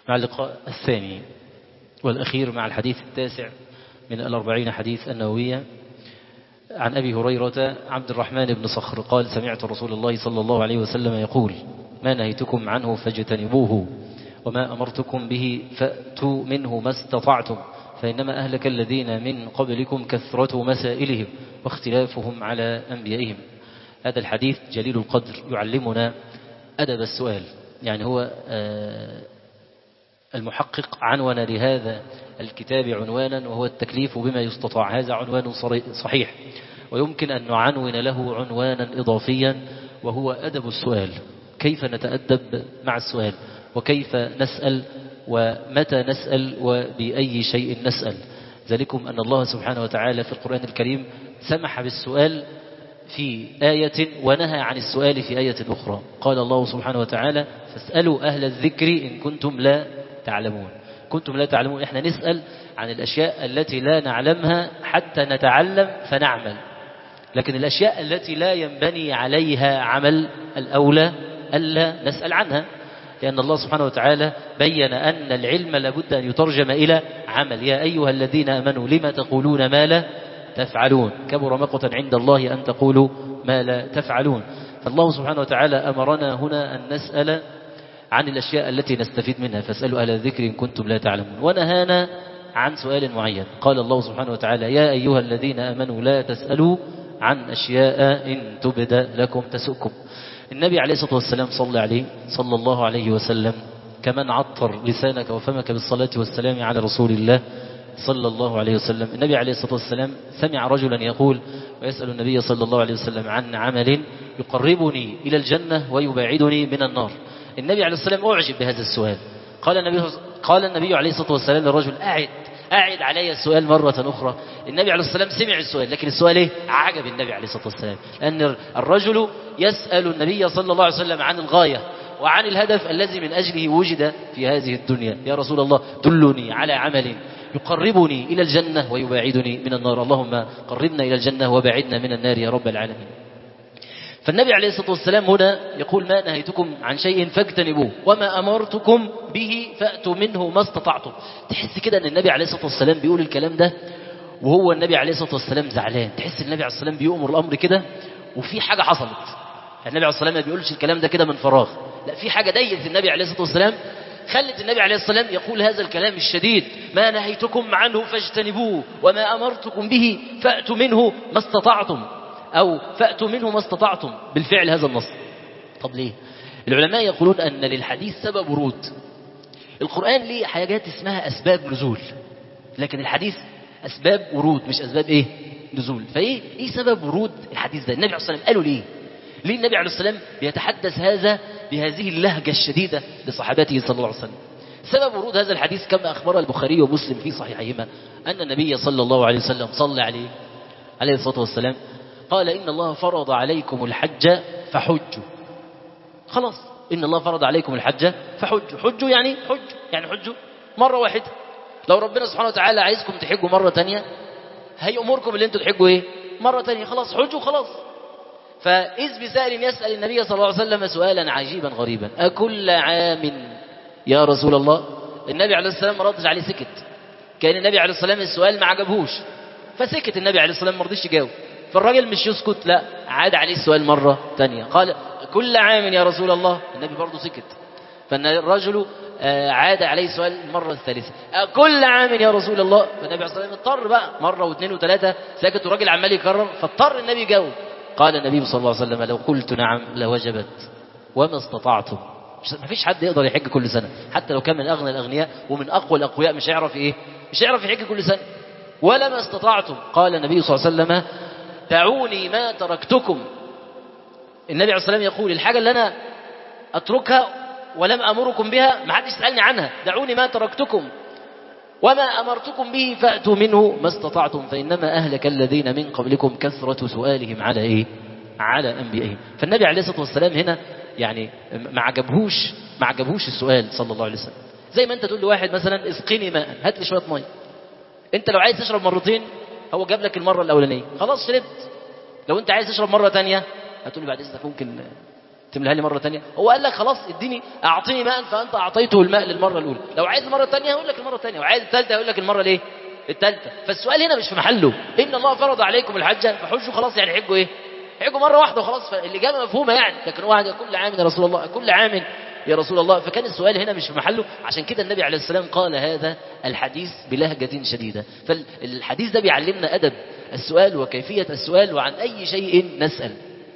مع اللقاء الثاني والأخير مع الحديث التاسع من 40 حديث النووية. عن أبي هريرة عبد الرحمن بن صخر قال: سمعت رسول الله صلى الله عليه وسلم يقول: ما نهيتكم عنه فاجتنبوه وما أمرتكم به فأتوا منه ما استطعتم فإنما أهلك الذين من قبلكم كثرة مسائلهم واختلافهم على أنبيائهم. هذا الحديث جليل القدر يعلمنا أدب السؤال. يعني هو المحقق عنوان لهذا الكتاب عنوانا وهو التكليف بما يستطاع. هذا عنوان صحيح، ويمكن أن نعنون له عنوانا إضافيا وهو أدب السؤال. كيف نتأدب مع السؤال، وكيف نسأل، ومتى نسأل، وبأي شيء نسأل. ذلكم أن الله سبحانه وتعالى في القرآن الكريم سمح بالسؤال في آية ونهى عن السؤال في آية أخرى. قال الله سبحانه وتعالى: فاسألوا أهل الذكر إن كنتم لا تعلمون. كنتم لا تعلمون، إحنا نسأل عن الأشياء التي لا نعلمها حتى نتعلم فنعمل، لكن الأشياء التي لا ينبني عليها عمل الأولى ألا نسأل عنها، لأن الله سبحانه وتعالى بين أن العلم لابد أن يترجم إلى عمل. يا أيها الذين آمنوا لما تقولون ما لا تفعلون كبر مقتا عند الله أن تقولوا ما لا تفعلون. فالله سبحانه وتعالى أمرنا هنا أن نسأل عن الأشياء التي نستفيد منها، فاسألوا أهل الذكر إن كنتم لا تعلمون. ونهانا عن سؤال معين. قال الله سبحانه وتعالى: يا أيها الذين آمنوا لا تسألوا عن أشياء إن تبد لكم تسؤكم. النبي عليه الصلاة والسلام صلى الله عليه وسلم كمن عطر لسانك وفمك بالصلاة والسلام على رسول الله صلى الله عليه وسلم. النبي عليه الصلاة والسلام سمع رجلا يقول ويسأل النبي صلى الله عليه وسلم عن عمل يقربني إلى الجنة ويبعدني من النار. النبي عليه الصلاة والسلام أعجب بهذا السؤال. قال النبي عليه الصلاة والسلام للرجل: أعد علي السؤال مرة أخرى. النبي عليه الصلاة والسلام سمع السؤال، لكن السؤال إيه؟ عجب النبي عليه الصلاة والسلام، لأن الرجل يسأل النبي صلى الله عليه وسلم عن الغاية وعن الهدف الذي من أجله وجد في هذه الدنيا. يا رسول الله دلني على عمل يقربني إلى الجنة ويباعدني من النار. اللهم قربنا إلى الجنة وباعدنا من النار يا رب العالمين. فالنبي عليه الصلاة والسلام هنا يقول: ما نهيتكم عن شيء فاجتنبوه وما أمرتكم به فأتوا منه ما استطعتم. تحس كده أن النبي عليه الصلاة والسلام بيقول الكلام ده وهو النبي عليه الصلاة والسلام زعلان. تحس النبي عليه الصلاة والسلام بيؤمر الأمر كده وفي حاجة حصلت. النبي عليه الصلاة والسلام ما بيقولش الكلام ده كده من فراغ، لا، في حاجة ديت النبي عليه الصلاة والسلام خلت النبي عليه الصلاة والسلام يقول هذا الكلام الشديد: ما نهيتكم عنه فاجتنبوه وما أمرتكم به فأتوا منه ما استطعتم، أو فأتوا منه ما استطعتم بالفعل هذا النص. طب ليه؟ العلماء يقولون أن للحديث سبب ورود. القرآن ليه حاجات اسمها أسباب نزول، لكن الحديث أسباب ورود مش أسباب نزول. فإيه سبب ورود الحديث ده؟ النبي عليه الصلاة والسلام قالوا ليه النبي عليه الصلاة والسلام بيتحدث هذا بهذه اللهجة الشديدة لصحابته صلى الله عليه وسلم؟ سبب ورود هذا الحديث كما أخبر البخاري ومسلم في صحيحهما أن النبي صلى الله عليه وسلم صلى عليه الصلاة والسلام قال: إن الله فرض عليكم الحج فحجوا. خلاص، إن الله فرض عليكم الحج فحجوا. حجوا يعني حجوا مرة واحدة. لو ربنا سبحانه وتعالى عايزكم تحجوا مرة تانية هيأمركم اللي انتوا تحجوا مرة تانية. خلاص حجوا خلاص. فإذ بسائل يسأل النبي صلى الله عليه وسلم سؤالا عجيبا غريبا: أكل عام يا رسول الله؟ النبي عليه السلام ما ردش عليه، سكت. كان النبي عليه السلام السؤال ما عجبهوش فسكت. النبي عليه السلام ما رضيش يجاوب، فالراجل مش يسكت، لا، عاد عليه السؤال مرة تانية. قال: كل عام يا رسول الله؟ النبي برضه سكت. فالرجل عاد عليه السؤال المرة الثالثة: كل عام يا رسول الله؟ فالنبي عليه الصلاة والسلام اضطر بقى مرة واثنين وثلاثة، سكت والراجل عمال يكرر، فاضطر النبي يجاوب. قال النبي صلى الله عليه وسلم: لو قلت نعم لوجبت وما استطعتم. ما فيش حد يقدر يحج كل سنة، حتى لو كان من أغنى الأغنياء ومن أقوى الأقوياء مش هيعرف يحج كل سنة. ولما استطعتم. قال النبي صلى الله عليه وسلم: دعوني ما تركتكم. النبي عليه الصلاة والسلام يقول: الحاجة اللي أنا أتركها ولم أمركم بها ما حدش يسألني عنها، دعوني ما تركتكم وما أمرتكم به فأتوا منه ما استطعتم فإنما أهلك الذين من قبلكم كثرة سؤالهم على أنبيائهم. فالنبي عليه الصلاة والسلام هنا يعني ما عجبهوش السؤال صلى الله عليه وسلم. زي ما أنت تقول لواحد مثلا: اسقني ماء، هات لي شوية مية. أنت لو عايز تشرب مرتين هو جاب لك المرة الأولانية، خلاص شربت. لو أنت عايز تشرب مرة تانية هتقول لي: بعد إذنك ممكن تملاها لي مرة تانية. هو قال لك خلاص اديني اعطيني ماء فانت اعطيته الماء للمرة الاولى، لو عايز المرة الثانية هقول لك المرة الثانية، وعايز الثالثة هقول لك المرة الايه الثالثة. فالسؤال هنا مش في محله. ان الله فرض عليكم الحج فحجوا، خلاص يعني حجوا ايه؟ حجوا مرة واحدة وخلاص. فالاجابة مفهومة يعني. لكن واحد كل عام يا رسول الله، كل عام يا رسول الله. فكان السؤال هنا مش في محله. عشان كده النبي عليه السلام قال هذا الحديث بلهجة شديدة. فالحديث ده بيعلمنا أدب السؤال وكيفية السؤال وعن أي شيء نسأل.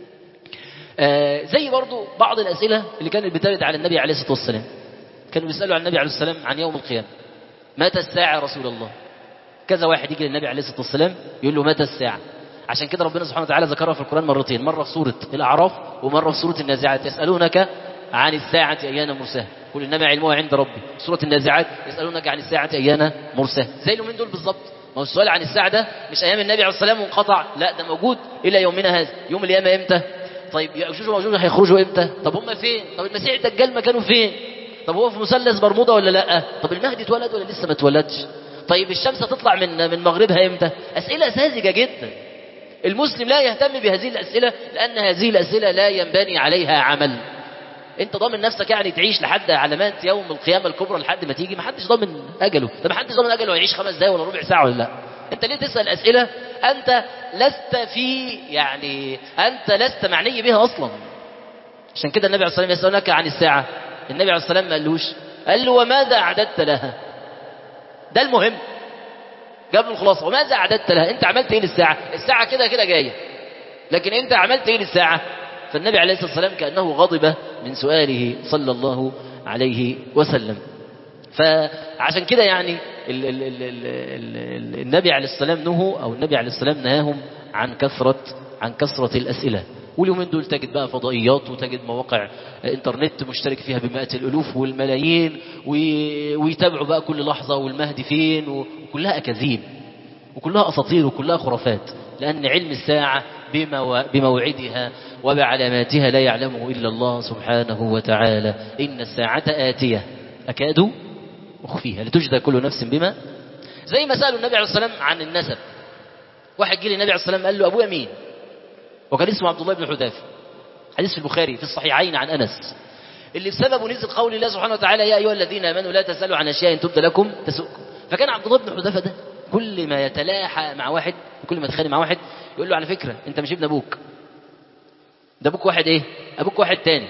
زي برضو بعض الأسئلة اللي كانت بترد على النبي عليه الصلاة والسلام. كانوا بيسألوا عن النبي عليه السلام عن يوم القيامة. متى الساعة يا رسول الله؟ كذا واحد يجي للنبي عليه الصلاة والسلام يقول له متى الساعة. عشان كده ربنا سبحانه وتعالى ذكرها في القرآن مرتين، مرة في سورة الأعراف ومرة في سورة النازعات. يسألونك عن الساعة أيان مرساها قل إنما علمها عند ربي. سورة النازعات يسألونك عن الساعة أيان مرساها. زي اليومين دول بالظبط. ما هو السؤال عن الساعة ده مش أيام النبي عليه السلام وانقطع، لا ده موجود إلى يومنا هذا. يوم القيامة إمتى؟ طيب يأجوج ومأجوج هيخرجوا إمتى؟ طب هم فين؟ طب المسيح الدجال مكانه فين؟ طب هو في مثلث برمودا ولا لا؟ طب المهدي اتولد ولا لسه ما اتولدش؟ طيب الشمس تطلع من مغربها إمتى؟ أسئلة ساذجة جدا. المسلم لا يهتم بهذه الأسئلة لأن هذه الأسئلة لا ينبني عليها عمل. انت ضامن نفسك يعني تعيش لحد علامات يوم القيامة الكبرى لحد ما تيجي؟ ما حدش ضامن أجله. طب ما حدش ضامن أجله يعيش 5 دقايق ولا ربع ساعة ولا لا. انت ليه تسأل أسئلة انت لست انت لست معني بها اصلا. عشان كده النبي عليه الصلاة والسلام يسألونك عن الساعة، النبي عليه الصلاة والسلام ما قالوش، قال له وماذا أعددت لها. ده المهم. جاب له الخلاصة، وماذا أعددت لها؟ انت عملت ايه للساعة؟ الساعة كده كده جاية، لكن انت عملت ايه للساعة؟ فالنبي عليه الصلاة والسلام كأنه غضب من سؤاله صلى الله عليه وسلم. فعشان كده يعني النبي عليه السلام النبي عليه السلام نهاهم عن كثرة الأسئلة. واليومين دول تجد بقى فضائيات وتجد مواقع انترنت مشترك فيها بمئات الألوف والملايين، ويتابعوا بقى كل لحظة والمهدي فين، وكلها أكاذيب وكلها أساطير وكلها خرافات. لأن علم الساعة بموعدها وبعلاماتها لا يعلمه إلا الله سبحانه وتعالى. إن الساعة آتية أكاد أخفيها لتجزى كل نفس بما. زي ما سألوا النبي عليه الصلاة والسلام عن النسب. واحد جه للنبي عليه الصلاة والسلام قال له أبويا مين؟ وكان اسمه عبد الله بن حذافة. حديث في البخاري في الصحيحين عن أنس، اللي بسببه نزل قول الله سبحانه وتعالى يا أيها الذين آمنوا لا تسألوا عن أشياء إن تبد لكم تسؤكم. فكان عبد الله بن حذافة ده كل ما يتلاحى مع واحد، كل ما يتخانق مع واحد يقول له على فكرة أنت مش ابن أبوك، ده أبوك واحد إيه؟ أبوك واحد تاني.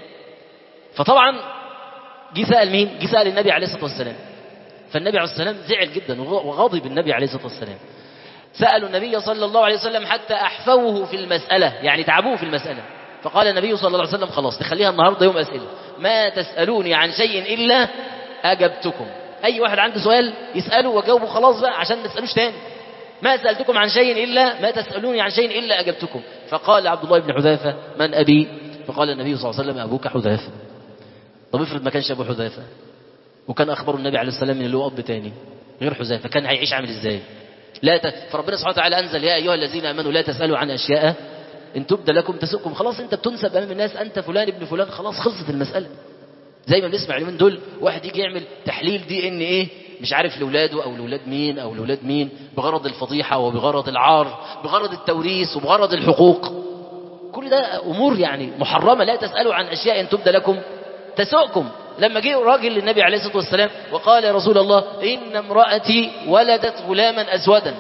فطبعا جه سأل مين؟ جه سأل النبي عليه الصلاة والسلام. فالنبي عليه الصلاة والسلام زعل جدا وغضب النبي عليه الصلاة والسلام. سألوا النبي صلى الله عليه وسلم حتى أحفوه في المسألة، يعني تعبوه في المسألة. فقال النبي صلى الله عليه وسلم خلاص تخليها النهاردة يوم أسئلة، ما تسألوني عن شيء إلا أجبتكم. أي واحد عنده سؤال يسأله وجاوبه خلاص بقى عشان ما تسألوش تاني. ما سألتكم عن شيء إلا ما تسألوني عن شيء إلا أجبتكم. فقال عبد الله بن حذافة من أبي؟ فقال النبي صلى الله عليه وسلم أبوك حذافة. طب افرض ما كانش أبو حذافة وكان أخبر النبي عليه السلام من اللي هو أب تاني غير حذافة، كان هيعيش عامل إزاي؟ فربنا سبحانه وتعالى أنزل يا أيها الذين آمنوا لا تسألوا عن أشياء إن تبد لكم تسؤكم. خلاص أنت بتنسب أمام الناس أنت فلان ابن فلان، خلاص خلصت المسألة. زي ما بنسمع اليومين دول واحد يجي يعمل تحليل DNA مش عارف لولاده أو لولاد مين أو لولاد مين بغرض الفضيحة وبغرض العار بغرض التوريث وبغرض الحقوق. كل ده أمور يعني محرمة. لا تسألوا عن أشياء إن تبد لكم تسؤكم. لما جه راجل للنبي عليه الصلاة والسلام وقال يا رسول الله إن امرأتي ولدت غلاما أسودا،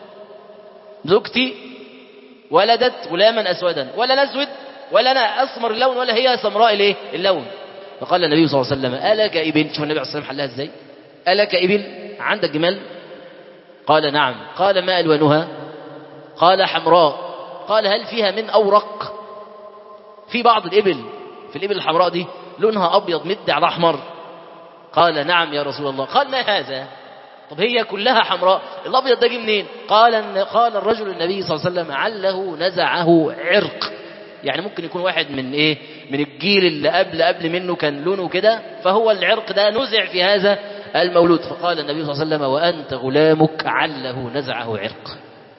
زوجتي ولدت غلاما أسودا، ولا نسود ولا أنا أسمر اللون ولا هي سمراء اللون. فقال النبي صلى الله عليه وسلم ألك إبل؟ شوف النبي عليه الصلاة والسلام حلها إزاي. ألك إبل؟ عندك جمال؟ قال نعم. قال ما ألوانها؟ قال حمراء. قال هل فيها من أورق؟ في بعض الإبل في الإبل الحمراء دي لونها أبيض مد على أحمر. قال نعم يا رسول الله. قال ما هذا؟ طب هي كلها حمراء، الأبيض ده جه منين؟ قال الرجل النبي صلى الله عليه وسلم عله نزعه عرق. يعني ممكن يكون واحد من من الجيل اللي قبل منه كان لونه كده، فهو العرق ده نزع في هذا المولود. فقال النبي صلى الله عليه وسلم وأنت غلامك عله نزعه عرق،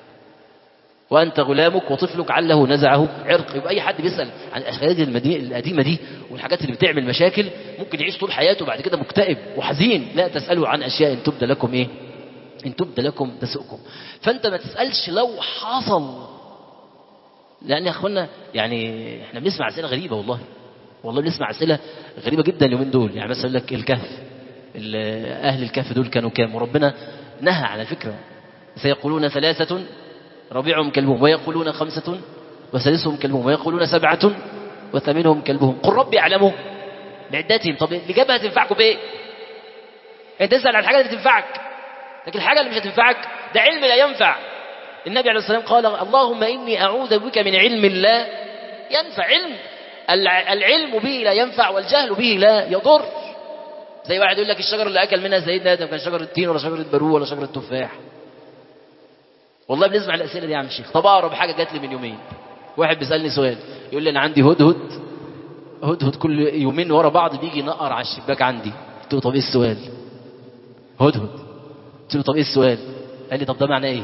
وأنت غلامك وطفلك عله نزعه عرق. يبقى أي حد بيسأل عن الأشياء القديمة دي والحاجات اللي بتعمل مشاكل ممكن يعيش طول حياته بعد كده مكتئب وحزين. لا تسألوا عن أشياء إن تبد لكم إن تبد لكم تسؤكم. فأنت ما تسألش لو حصل لأن يا أخوانا يعني احنا بنسمع أسئلة غريبة، والله بنسمع أسئلة غريبة جدا اليومين دول. يعني مثلا لك الكهف، أهل الكهف دول كانوا كام؟ وربنا نهى على فكرة، سيقولون 3 رابعهم كلبهم، ويقولون 5 وسادسهم كلبهم، ويقولون 7 وثامنهم كلبهم، قل ربي يعلمه بعدتهم. طب الإجابة هتنفعكم بإيه؟ أنت تسأل عن الحاجة اللي تنفعك، لكن الحاجة اللي مش هتنفعك ده علم لا ينفع. النبي عليه الصلاة والسلام قال اللهم إني أعوذ بك من علم لا ينفع. العلم به لا ينفع والجهل به لا يضر. زي واحد يقول لك الشجر اللي أكل منها سيدنا آدم كان شجر التين ولا شجر البرو ولا شجر التفاح. والله بنسمع الأسئلة دي يا عم الشيخ. طب أقرب حاجة جات لي من يومين، واحد بيسألني سؤال يقول لي أنا عندي هدهد كل يومين ورا بعض بيجي ينقر على الشباك عندي. قلت له طب إيه السؤال؟ هدهد. قلت له طب إيه السؤال؟ قال لي طب ده معناه إيه؟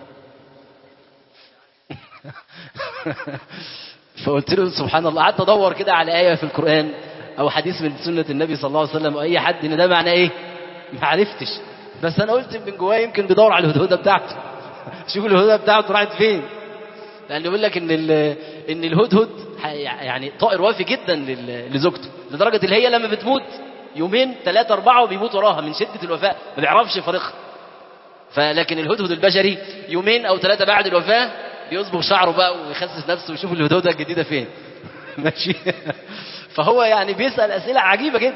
فقلت له سبحان الله، قعدت ادور كده على آية في القرآن او حديث من سنة النبي صلى الله عليه وسلم او اي حد ان ده معناه ايه، ما عرفتش. بس انا قلت من جوايا يمكن بيدور على الهدهدة بتاعته. شوف الهدهدة بتاعته راحت فين. لان يقول لك ان الهدهد يعني طائر وافي جدا لزوجته، لدرجة اللي هي لما بتموت 2 3 4 وبيموت وراها من شدة الوفاة، ما بيعرفش يفارقها. فلكن الهدهد البشري 2 أو 3 بعد الوفاة بيصبغ شعره بقى ويخسس نفسه ويشوف الهدهدة الجديدة فين. ماشي. فهو يعني بيسأل أسئلة عجيبة جدا.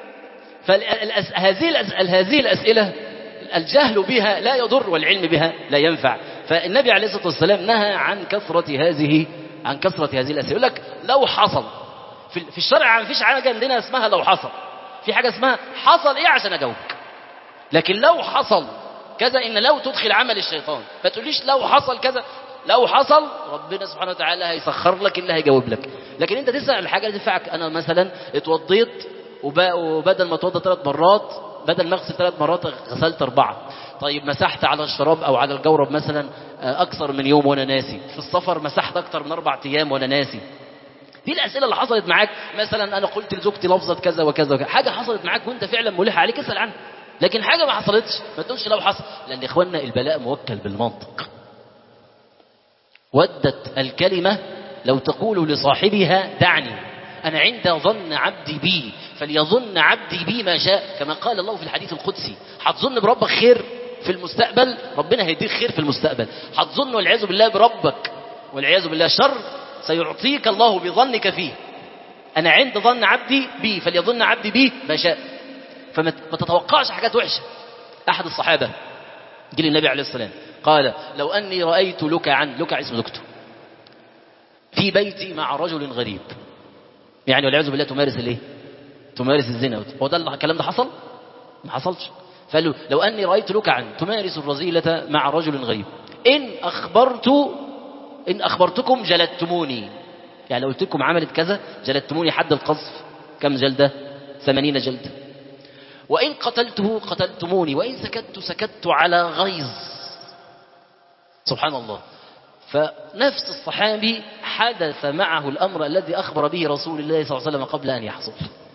هذه الأسئلة الجهل بها لا يضر والعلم بها لا ينفع. فالنبي عليه الصلاة والسلام نهى عن كثرة هذه الأسئلة. يقول لك لو حصل في الشرع، ما فيش حاجة عندنا اسمها لو حصل، في حاجة اسمها حصل ايه عشان اجاوبك. لكن لو حصل كذا، ان لو تدخل عمل الشيطان، ما تقوليش لو حصل كذا. لو حصل ربنا سبحانه وتعالى هيسخر لك اللي هيجاوب لك. لكن انت تسأل الحاجة اللي تنفعك. انا مثلا اتوضيت وبدل ما اتوضى 3 مرات، بدل ما اغسل 3 مرات غسلت 4. طيب مسحت على الشراب او على الجورب مثلا اكثر من يوم وانا ناسي. في السفر مسحت اكثر من 4 ايام وانا ناسي. دي الاسئله اللي حصلت معاك. مثلا انا قلت لزوجتي لفظه كذا وكذا وكذا، حاجه حصلت معاك وانت فعلا ملح عليك اسال عنها. لكن حاجه ما حصلتش ما تقولش لو حصل، لان يا اخوانا البلاء موكل بالمنطق. ودت الكلمه لو تقول لصاحبها دعني، انا عند ظن عبدي بي فليظن عبدي بي ما شاء، كما قال الله في الحديث القدسي. هتظن بربك خير في المستقبل، ربنا هيديك خير في المستقبل. هتظن والعياذ بالله بربك والعياذ بالله شر، سيعطيك الله بظنك فيه. أنا عند ظن عبدي بي فليظن عبدي بي ما شاء. فما تتوقعش حاجات وحشة. أحد الصحابة جه للنبي عليه السلام قال لو أني رأيت لكع اسم زوجته في بيتي مع رجل غريب، يعني والعياذ بالله تمارس الايه؟ تمارس الزنا. هو ده الكلام ده حصل؟ ما حصلش. فقال له لو أني رأيت لكعا تمارس الرذيلة مع رجل غريب إن أخبرتكم جلدتموني. يعني لو قلت لكم عملت كذا جلدتموني حد القذف. كم جلدة؟ 80 جلدة. وإن قتلته قتلتموني وإن سكت على غيظ. سبحان الله. فنفس الصحابي حدث معه الأمر الذي أخبر به رسول الله صلى الله عليه وسلم قبل أن يحصل.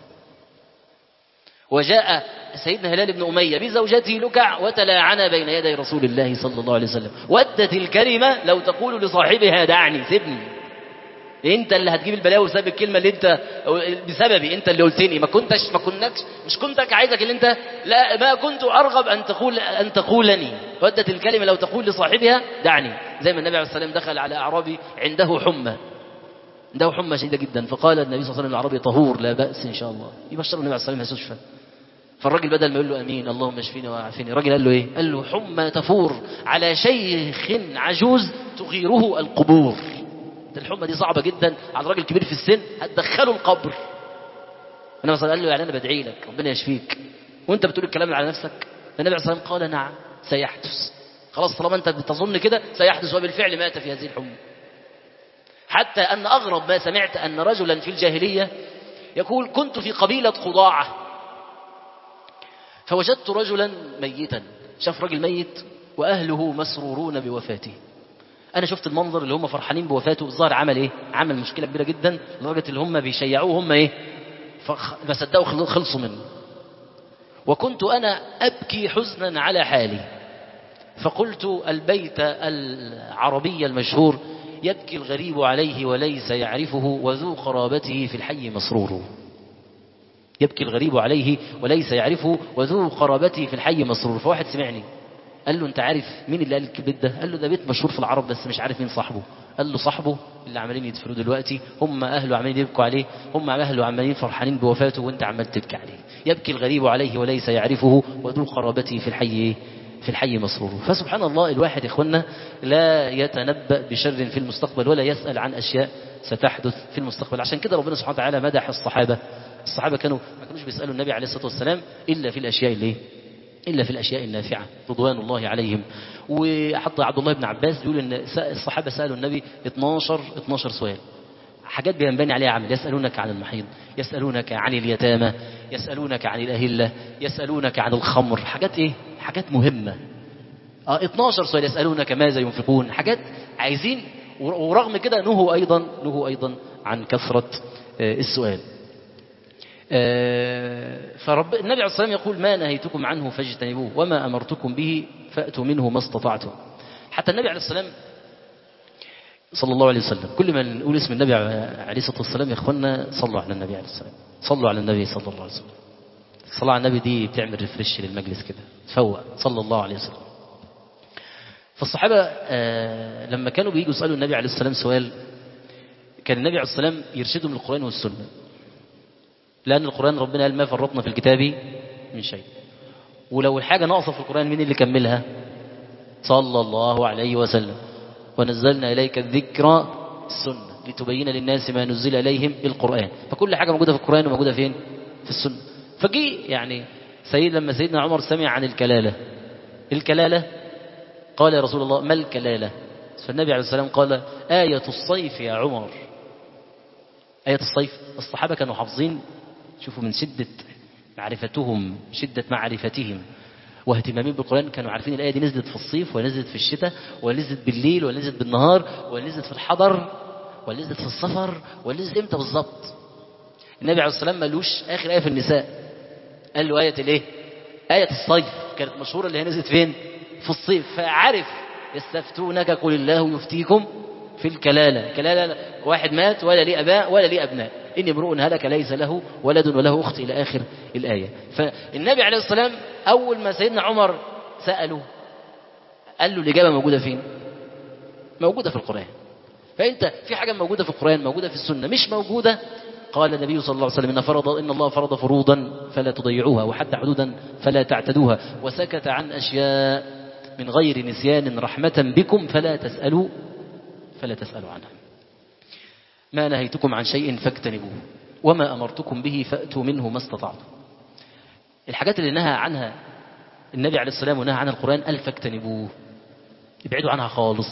وجاء سيدنا هلال بن أمية بزوجته لكع وتلاعنا بين يدي رسول الله صلى الله عليه وسلم. ودت الكلمة لو تقول لصاحبها دعني سيبني، انت اللي هتجيب البلاوي بسبب الكلمة اللي انت بسببي، انت اللي قلتني مش كنتك عايزك اللي انت لا ما كنت ارغب ان تقولني. ودت الكلمة لو تقول لصاحبها دعني. زي ما النبي عليه الصلاة والسلام دخل على اعرابي عنده حمى شديدة جدا، فقال النبي صلى الله عليه وسلم الاعرابي طهور لا بأس ان شاء الله. يبشر النبي عليه الصلاة والسلام يستشفى. فالراجل بدل ما يقول له امين اللهم اشفيني وعافيني، الراجل قال له ايه؟ قال له حمى تفور على شيخ عجوز تغيره القبور. الحمى دي صعبة جدا على راجل كبير في السن هتدخله القبر. النبي صلى الله عليه وسلم قال له يعني انا بدعي لك ربنا يشفيك وانت بتقول الكلام على نفسك؟ النبي عليه الصلاة والسلام قال نعم سيحدث. خلاص طالما انت بتظن كده سيحدث. وبالفعل مات في هذه الحمى. حتى ان اغرب ما سمعت ان رجلا في الجاهلية يقول كنت في قبيلة خضاعة فوجدت رجلا ميتا. شاف رجل ميت واهله مسرورون بوفاته. انا شفت المنظر اللي هم فرحانين بوفاته. الظاهر عمل ايه؟ عمل مشكله كبيره جدا لدرجه اللي هم بيشيعوه هم ايه؟ ما صدقوا خلصوا منه. وكنت انا ابكي حزنا على حالي. فقلت البيت العربي المشهور يبكي الغريب عليه وليس يعرفه وذو قرابته في الحي مسرور. يبكي الغريب عليه وليس يعرفه وذو قرابته في الحي مسرور. فواحد سمعني قال له انت عارف مين اللي قال البيت ده؟ قال له ده بيت مشهور في العرب بس مش عارف مين صاحبه. قال له صاحبه اللي عمالين يدفنوه دلوقتي، هم اهله عمالين يبكوا عليه، هم اهله عمالين فرحانين بوفاته وانت عمال تبكي عليه. يبكي الغريب عليه وليس يعرفه وذو قرابته في الحي مسرور. فسبحان الله الواحد يا اخوانا لا يتنبأ بشر في المستقبل ولا يسأل عن اشياء ستحدث في المستقبل. عشان كده ربنا سبحانه وتعالى مدح الصحابه. الصحابه ما كانوش بيسالوا النبي عليه الصلاه والسلام الا في الاشياء النافعه رضوان الله عليهم. وحتى عبد الله بن عباس بيقول ان الصحابه سالوا النبي 12 سؤال، حاجات بينبني عليها عمل. يسالونك عن المحيض، يسالونك عن اليتامى، يسالونك عن الاهله، يسالونك عن الخمر. حاجات ايه؟ حاجات مهمه. 12 سؤال. يسالونك ماذا ينفقون. حاجات عايزين. ورغم كده نهوا ايضا عن كثره السؤال. النبي عليه الصلاة والسلام يقول ما نهيتكم عنه فاجتنبوه وما أمرتكم به فأتوا منه ما استطعتم. حتى النبي عليه الصلاة والسلام صلى الله عليه وسلم كل ما نقول اسم النبي عليه الصلاة والسلام يا اخوانا صلوا على النبي عليه الصلاة والسلام. صلوا على النبي صلى الله عليه وسلم. الصلاة على النبي دي بتعمل ريفريش للمجلس كده، تفوق. صلى الله عليه وسلم. فالصحابة لما كانوا بييجوا يسألوا النبي عليه الصلاة والسلام سؤال كان النبي عليه الصلاة والسلام يرشدهم للقرآن والسنة، لأن القرآن ربنا قال ما فرطنا في الكتاب من شيء. ولو الحاجة ناقصة في القرآن مين اللي كملها؟ صلى الله عليه وسلم. ونزلنا إليك الذكر السنة لتبين للناس ما نزل إليهم القرآن. فكل حاجة موجودة في القرآن وموجودة فين؟ في السنة. فجي يعني لما سيدنا عمر سمع عن الكلالة قال يا رسول الله ما الكلالة؟ فالنبي عليه السلام قال آية الصيف يا عمر. آية الصيف. الصحابة كانوا حافظين، شوفوا من شدة معرفتهم واهتمامهم بالقرآن، كانوا عارفين الآية دي نزلت في الصيف ونزلت في الشتاء ونزلت بالليل ونزلت بالنهار ونزلت في الحضر ونزلت في السفر ونزلت امتى بالظبط. النبي عليه الصلاة والسلام ما قالوش آخر آية في النساء، قال له آية الايه؟ آية الصيف. كانت مشهورة اللي هي نزلت فين؟ في الصيف. فعرف يستفتونك قل الله يفتيكم في الكلالة واحد مات ولا ليه أباء ولا ليه أبناء، إن امرؤ هلك ليس له ولد وله أخت إلى آخر الآية. فالنبي عليه الصلاة والسلام أول ما سيدنا عمر سأله قال له الإجابة موجودة فين؟ موجودة في القرآن. فأنت في حاجة موجودة في القرآن موجودة في السنة مش موجودة. قال النبي صلى الله عليه وسلم إن الله فرض فروضا فلا تضيعوها وحد حدودا فلا تعتدوها وسكت عن أشياء من غير نسيان رحمة بكم فلا تسألوا عنها. ما نهيتكم عن شيء فاجتنبوه وما أمرتكم به فأتوا منه ما استطعتم. الحاجات اللي نهى عنها النبي عليه السلام ونهى عنها القرآن قال فاجتنبوه، ابعدوا عنها خالص.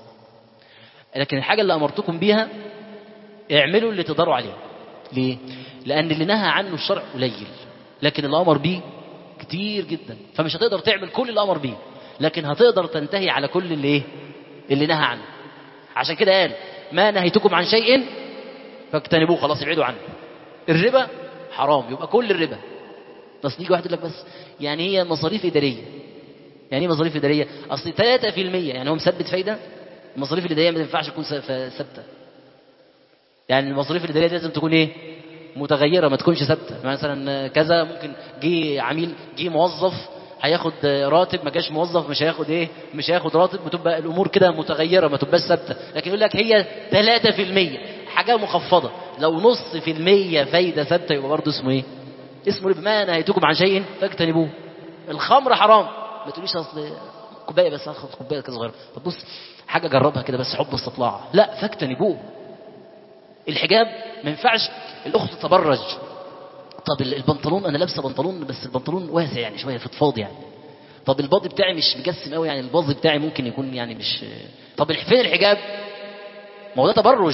لكن الحاجة اللي أمرتكم بها اعملوا اللي تقدروا عليه. ليه؟ لأن اللي نهى عنه الشرع قليل لكن اللي أمر به كتير جدا، فمش هتقدر تعمل كل اللي أمر به لكن هتقدر تنتهي على كل اللي نهى عنه. عشان كده قال ما نهيتكم عن شيء فاجتنبوه، خلاص ابعدوا عنه. الربا حرام يبقى كل الربا. بس نيجي واحد يقول لك بس يعني هي مصاريف إدارية. يعني ايه مصاريف إدارية؟ أصل 3% يعني هو مثبت فايدة. المصاريف الإدارية ما تنفعش تكون ثابتة. يعني المصاريف الإدارية لازم تكون ايه؟ متغيرة، ما تكونش ثابتة. مثلا كذا ممكن جه موظف هياخد راتب، ما جاش موظف مش هياخد راتب. بتبقى الامور كده متغيره ما تبقاش ثابته. لكن يقول لك هي 3% حاجه مخفضه، لو نص في المية فايده ثابته يبقى برضه اسمه ايه؟ اسمه ربا. ما نهيتكم عن شيء فاجتنبوه. الخمر حرام، ما تقوليش اصل كوبايه بس اخد كوبايه كده صغيره، طب بص حاجه جربها كده بس حب استطلاع، لا فاجتنبوه. الحجاب ما ينفعش الاخت تتبرج. طب البنطلون انا لابسه بنطلون بس البنطلون واسع يعني شويه فضفاض يعني. طب الباضي بتاعي مش مجسم قوي يعني الباضي بتاعي ممكن يكون يعني مش. طب فين الحجاب؟ ما هو ده تبرج.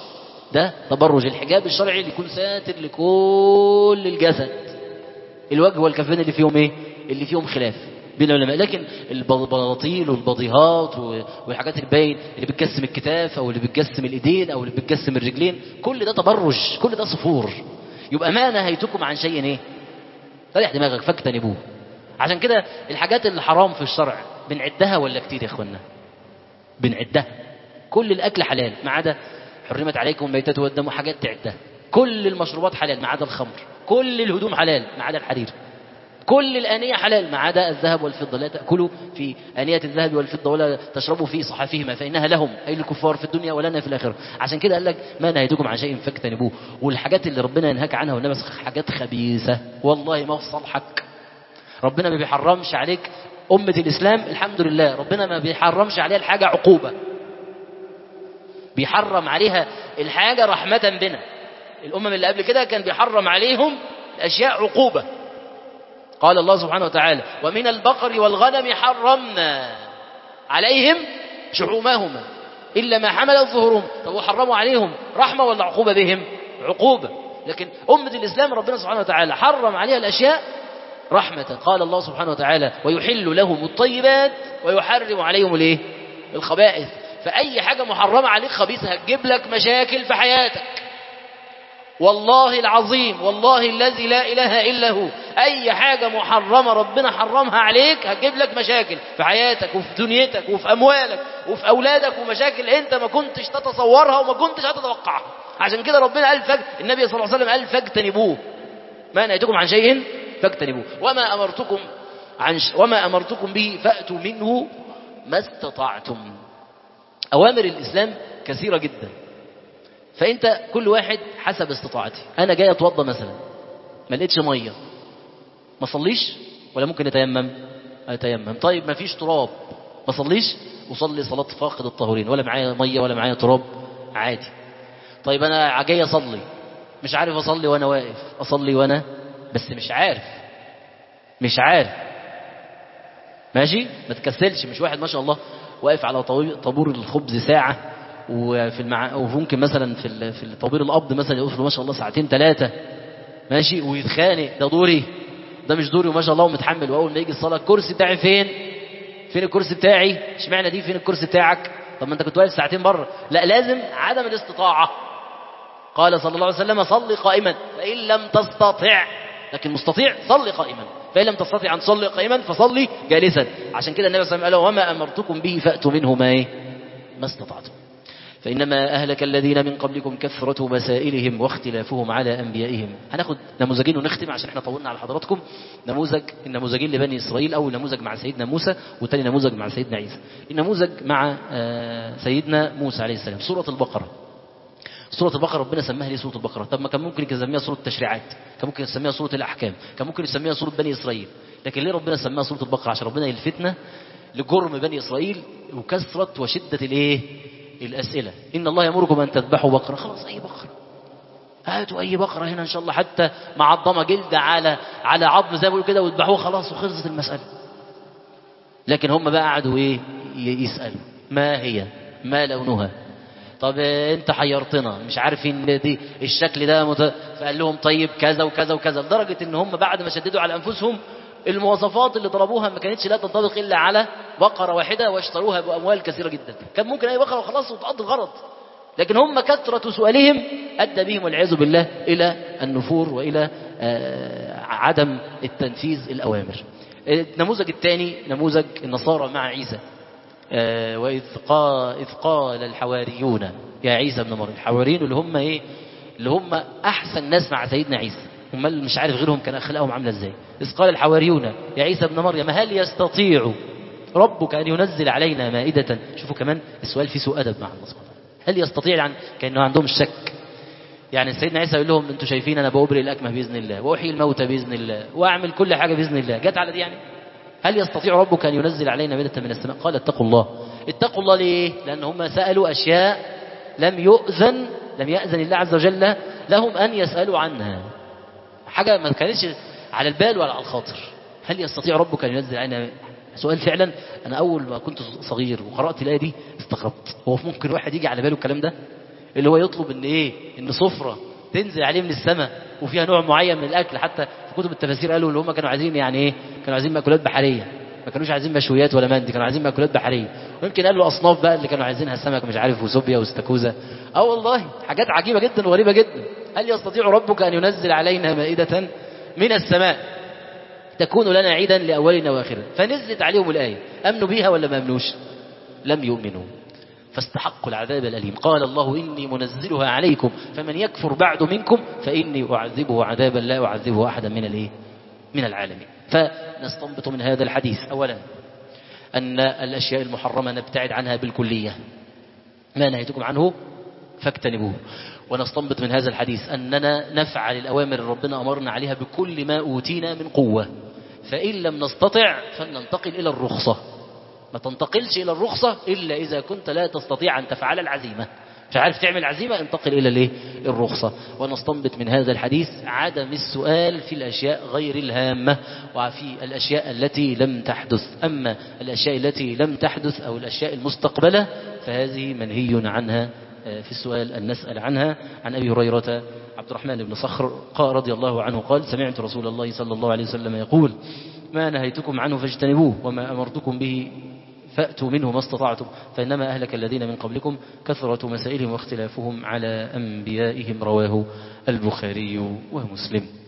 الحجاب الشرعي اللي يكون ساتر لكل الجسد، الوجه والكفين اللي فيهم ايه؟ اللي فيهم خلاف بين العلماء. لكن البلاطيل والبضيهات والحاجات الباين اللي بتجسم الكتاف او اللي بتجسم الايدين او اللي بتجسم الرجلين كل ده تبرج، كل ده صفور. يبقى ما نهيتكم عن شيء ايه؟ ريح دماغك فاجتنبوه. عشان كده الحاجات اللي حرام في الشرع بنعدها ولا كتير يا اخوانا؟ بنعدها. كل الأكل حلال ما عدا حرمت عليكم الميتة والدم وحاجات تعدها. كل المشروبات حلال ما عدا الخمر. كل الهدوم حلال ما عدا الحرير. كل الآنية حلال ما عدا الذهب والفضة. لا تأكلوا في آنية الذهب والفضة ولا تشربوا في صحافهما فإنها لهم أي الكفار في الدنيا ولنا في الآخرة. عشان كده قال لك ما نهيتكم عن شيء فاجتنبوه. والحاجات اللي ربنا ينهاك عنها والنبي حاجات خبيثة والله ما في صالحك. ربنا ما بيحرمش عليك أمة الإسلام الحمد لله ربنا ما بيحرمش عليها الحاجة عقوبة، بيحرم عليها الحاجة رحمة بنا. الأمم اللي قبل كده كان بيحرم عليهم الأشياء عقوبة. قال الله سبحانه وتعالى ومن البقر والغنم حرمنا عليهم شحومهما إلا ما حملت ظهورهم. طب وحرموا عليهم رحمة ولا عقوبة بهم؟ عقوبة. لكن أمة الإسلام ربنا سبحانه وتعالى حرم عليها الأشياء رحمة. قال الله سبحانه وتعالى ويحل لهم الطيبات ويحرم عليهم الايه؟ الخبائث. فأي حاجة محرمة عليك خبيثة هتجيب لك مشاكل في حياتك. والله العظيم والله الذي لا إله إلا هو أي حاجة محرمة ربنا حرمها عليك هتجيب لك مشاكل في حياتك وفي دنيتك وفي أموالك وفي أولادك ومشاكل أنت ما كنتش تتصورها وما كنتش هتتوقعها. عشان كده ربنا قال النبي صلى الله عليه وسلم قال فاجتنبوه ما نهيتكم عن شيء فاجتنبوه وما أمرتكم به فأتوا منه ما استطعتم. أوامر الإسلام كثيرة جدا فأنت كل واحد حسب استطاعته. أنا جاي أتوضى مثلا ما لقيتش مية ما صليش ولا ممكن أتيمم. طيب ما فيش تراب ما صليش وصلي صلاة فاقد الطهورين ولا معايا مية ولا معايا تراب عادي. طيب أنا جاي أصلي مش عارف أصلي وأنا واقف أصلي وأنا بس مش عارف ماشي ما تكسلش. مش واحد ما شاء الله واقف على طابور الخبز ساعة وممكن مثلا في الطابور القبض مثلا يقف له ما شاء الله ساعتين 3 ماشي ويتخانق ده دوري ده مش دوري وما شاء الله ومتحمل. واول ما يجي الصلاه الكرسي بتاعي فين الكرسي بتاعي اشمعنى دي فين الكرسي بتاعك؟ طب ما انت كنت واقف ساعتين بره. لا لازم عدم الاستطاعه. قال صلى الله عليه وسلم صلي قائما فإن لم تستطع لكن مستطيع صلي قائما فإن لم تستطع أن تصلي قائما فصلي جالسا. عشان كده النبي صلى الله عليه وسلم قال وما أمرتكم به فأتوا منه ما استطعتم فإنما أهلك الذين من قبلكم كثرة مسائلهم واختلافهم على أنبيائهم. هناخد نموذجين ونختم عشان احنا طولنا على حضراتكم. النموذجين لبني إسرائيل. أول نموذج مع سيدنا موسى والثاني نموذج مع سيدنا عيسى. النموذج مع سيدنا موسى عليه السلام. سورة البقرة ربنا سماها ليه سورة البقرة؟ طب ما كان ممكن يسميها سورة التشريعات كان ممكن يسميها سورة الأحكام كان ممكن يسميها سورة بني إسرائيل. لكن ليه ربنا سماها سورة البقرة؟ عشان ربنا يلفتنا لجرم بني إسرائيل وكثرة وشدة الأسئلة. إن الله يأمركم أن تذبحوا بقرة. خلاص أي بقرة هاتوا أي بقرة هنا إن شاء الله حتى معضمة جلد على عظم زي ما بيقولوا كده وذبحوه خلاص وخلصت المسألة. لكن هم بقى قعدوا يسألوا ما هي ما لونها. طب انت حيرتنا مش عارفين دي الشكل ده فقال لهم طيب كذا وكذا وكذا لدرجة ان هم بعد ما شددوا على انفسهم المواصفات اللي طلبوها ما كانتش لا تنطبق الا على بقرة واحدة واشتروها بأموال كثيرة جدا. كان ممكن اي بقرة وخلاص وتقضي الغرض. لكن هم كثرة سؤالهم ادى بهم والعياذ بالله الى النفور والى عدم التنفيذ الاوامر. النموذج الثاني نموذج النصارى مع عيسى. وإذ قال الحواريون يا عيسى بن مريم. الحواريين اللي هم أحسن ناس مع سيدنا عيسى هم مش عارف غيرهم كان أخلاقهم عاملة إزاي. إذ قال الحواريون يا عيسى بن مريم هل يستطيع ربك أن ينزل علينا مائدة. شوفوا كمان السؤال فيه سوء أدب مع الله سبحانه وتعالى. هل يستطيع يعني كأنه عندهم الشك. يعني سيدنا عيسى يقول لهم أنتم شايفين أنا بأبرئ الأكمه بإذن الله وأحيي الموتى بإذن الله وأعمل كل حاجة بإذن الله. جت على دي يعني هل يستطيع ربك أن ينزل علينا مائدة من السماء؟ قال اتقوا الله. ليه؟ لأن هم سألوا أشياء لم يأذن الله عز وجل لهم أن يسألوا عنها. حاجة ما كانتش على البال ولا على الخاطر. هل يستطيع ربك أن ينزل علينا سؤال فعلا. أنا أول ما كنت صغير وقرأت الآية دي استغربت. هو ممكن واحد يجي على باله الكلام ده اللي هو يطلب إن صفرة تنزل عليه من السماء وفيها نوع معين من الأكل. حتى في كتب التفاسير قالوا اللي هم كانوا عايزين كانوا عايزين مأكولات بحرية ما كانوش عايزين مشويات ولا مندي كانوا عايزين مأكولات بحرية. ويمكن قالوا أصناف بقى اللي كانوا عايزينها سمك مش عارف وسوبيا واستاكوزا. والله حاجات عجيبة جدا وغريبة جدا. هل يستطيع ربك أن ينزل علينا مائدة من السماء تكون لنا عيدا لأولنا وآخرنا. فنزلت عليهم الآية. أمنوا بيها ولا ما أمنوش؟ لم يؤمنوا. فاستحقوا العذاب الأليم. قال الله إني منزلها عليكم فمن يكفر بعد منكم فإني أعذبه عذابا لا أعذبه أحدا من العالمين. فنستنبط من هذا الحديث أولا أن الأشياء المحرمة نبتعد عنها بالكلية، ما نهيتكم عنه فاجتنبوه. ونستنبط من هذا الحديث أننا نفعل الأوامر اللي ربنا أمرنا عليها بكل ما أوتينا من قوة، فإن لم نستطع فلننتقل إلى الرخصة. ما تنتقلش إلى الرخصة إلا إذا كنت لا تستطيع أن تفعل العزيمة، مش عارف تعمل عزيمة، انتقل إلى الرخصة. ونستنبط من هذا الحديث عدم السؤال في الأشياء غير الهامة وفي الأشياء التي لم تحدث. أما الأشياء التي لم تحدث أو الأشياء المستقبلة فهذه منهي عنها في السؤال أن نسأل عنها. عن أبي هريرة عبد الرحمن بن صخر قال رضي الله عنه قال سمعت رسول الله صلى الله عليه وسلم يقول ما نهيتكم عنه فاجتنبوه وما أمرتكم به فأتوا منه ما استطعتم فإنما أهلك الذين من قبلكم كثرة مسائلهم واختلافهم على أنبيائهم. رواه البخاري ومسلم.